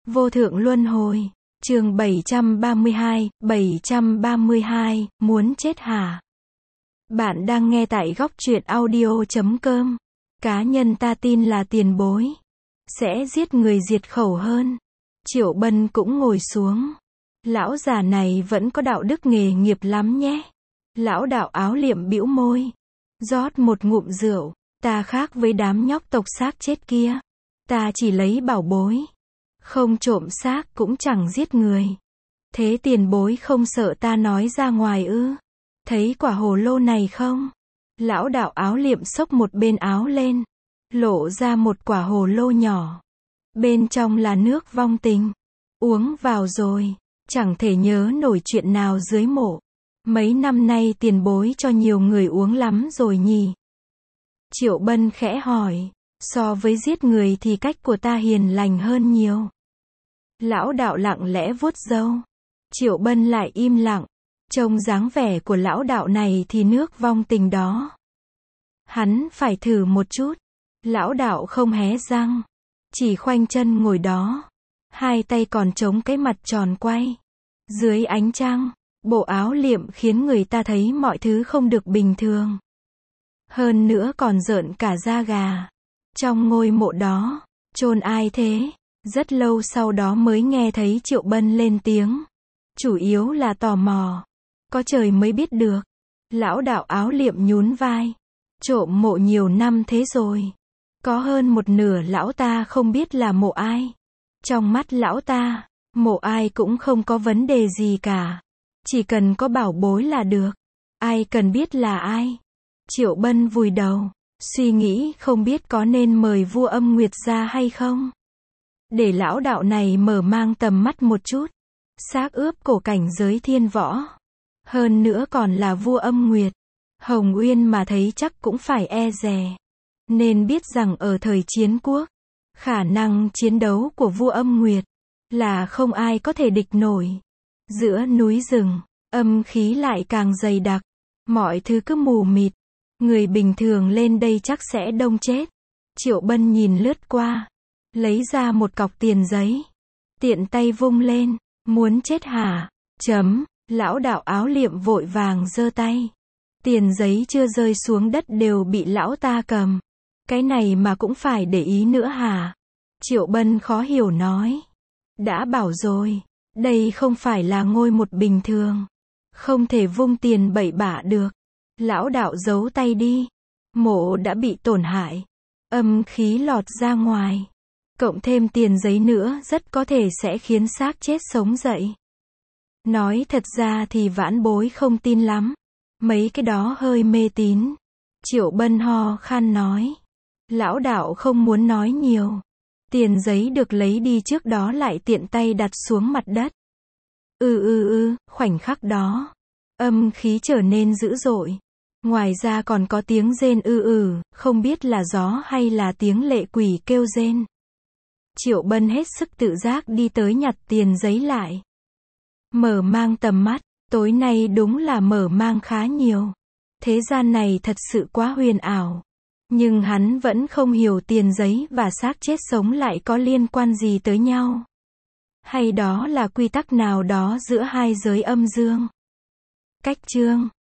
Vô thượng luân hồi. Chương 732, muốn chết hả? Bạn đang nghe tại góc truyện audio.com. Cá nhân ta tin là tiền bối sẽ giết người diệt khẩu hơn. Triệu Bân cũng ngồi xuống. Lão già này vẫn có đạo đức nghề nghiệp lắm nhé. Lão đạo áo liệm bĩu môi, rót một ngụm rượu. Ta khác với đám nhóc tộc xác chết kia. Ta chỉ lấy bảo bối, không trộm xác cũng chẳng giết người. Thế tiền bối không sợ ta nói ra ngoài ư? Thấy quả hồ lô này không? Lão đạo áo liệm xốc một bên áo lên, lộ ra một quả hồ lô nhỏ. Bên trong là nước vong tình. Uống vào rồi, chẳng thể nhớ nổi chuyện nào dưới mộ. Mấy năm nay tiền bối cho nhiều người uống lắm rồi nhỉ? Triệu Bân khẽ hỏi, so với giết người thì cách của ta hiền lành hơn nhiều. Lão đạo lặng lẽ vuốt râu. Triệu Bân lại im lặng. Trông dáng vẻ của lão đạo này thì nước vong tình đó. Hắn phải thử một chút. Lão đạo không hé răng, chỉ khoanh chân ngồi đó. Hai tay còn chống cái mặt tròn quay. Dưới ánh trăng, bộ áo liệm khiến người ta thấy mọi thứ không được bình thường. Hơn nữa còn rợn cả da gà. Trong ngôi mộ đó, chôn ai thế? Rất lâu sau đó mới nghe thấy Triệu Bân lên tiếng. Chủ yếu là tò mò. Có trời mới biết được. Lão đạo áo liệm nhún vai. Trộm mộ nhiều năm thế rồi. Có hơn một nửa lão ta không biết là mộ ai. Trong mắt lão ta, mộ ai cũng không có vấn đề gì cả. Chỉ cần có bảo bối là được. Ai cần biết là ai. Triệu Bân vùi đầu, suy nghĩ không biết có nên mời vua Âm Nguyệt ra hay không. Để lão đạo này mở mang tầm mắt một chút. Xác ướp cổ cảnh giới thiên võ. Hơn nữa còn là vua Âm Nguyệt. Hồng Uyên mà thấy chắc cũng phải e dè. Nên biết rằng ở thời chiến quốc, khả năng chiến đấu của vua Âm Nguyệt là không ai có thể địch nổi. Giữa núi rừng, âm khí lại càng dày đặc. Mọi thứ cứ mù mịt. Người bình thường lên đây chắc sẽ đông chết. Triệu Bân nhìn lướt qua, lấy ra một cọc tiền giấy. Tiện tay vung lên. Muốn chết hả? Lão đạo áo liệm vội vàng giơ tay. Tiền giấy chưa rơi xuống đất đều bị lão ta cầm. Cái này mà cũng phải để ý nữa hả? Triệu Bân khó hiểu nói. Đã bảo rồi, đây không phải là ngôi mộ bình thường. Không thể vung tiền bậy bạ được. Lão đạo giấu tay đi. Mộ đã bị tổn hại. Âm khí lọt ra ngoài. Cộng thêm tiền giấy nữa rất có thể sẽ khiến xác chết sống dậy. Nói thật ra thì vãn bối không tin lắm. Mấy cái đó hơi mê tín. Triệu Bân ho khan nói. Lão đạo không muốn nói nhiều. Tiền giấy được lấy đi trước đó lại tiện tay đặt xuống mặt đất. Khoảnh khắc đó, âm khí trở nên dữ dội. Ngoài ra còn có tiếng rên không biết là gió hay là tiếng lệ quỷ kêu rên. Triệu Bân hết sức tự giác đi tới nhặt tiền giấy lại. Mở mang tầm mắt, tối nay đúng là mở mang khá nhiều. Thế gian này thật sự quá huyền ảo. Nhưng hắn vẫn không hiểu tiền giấy và xác chết sống lại có liên quan gì tới nhau. Hay đó là quy tắc nào đó giữa hai giới âm dương. Cách chương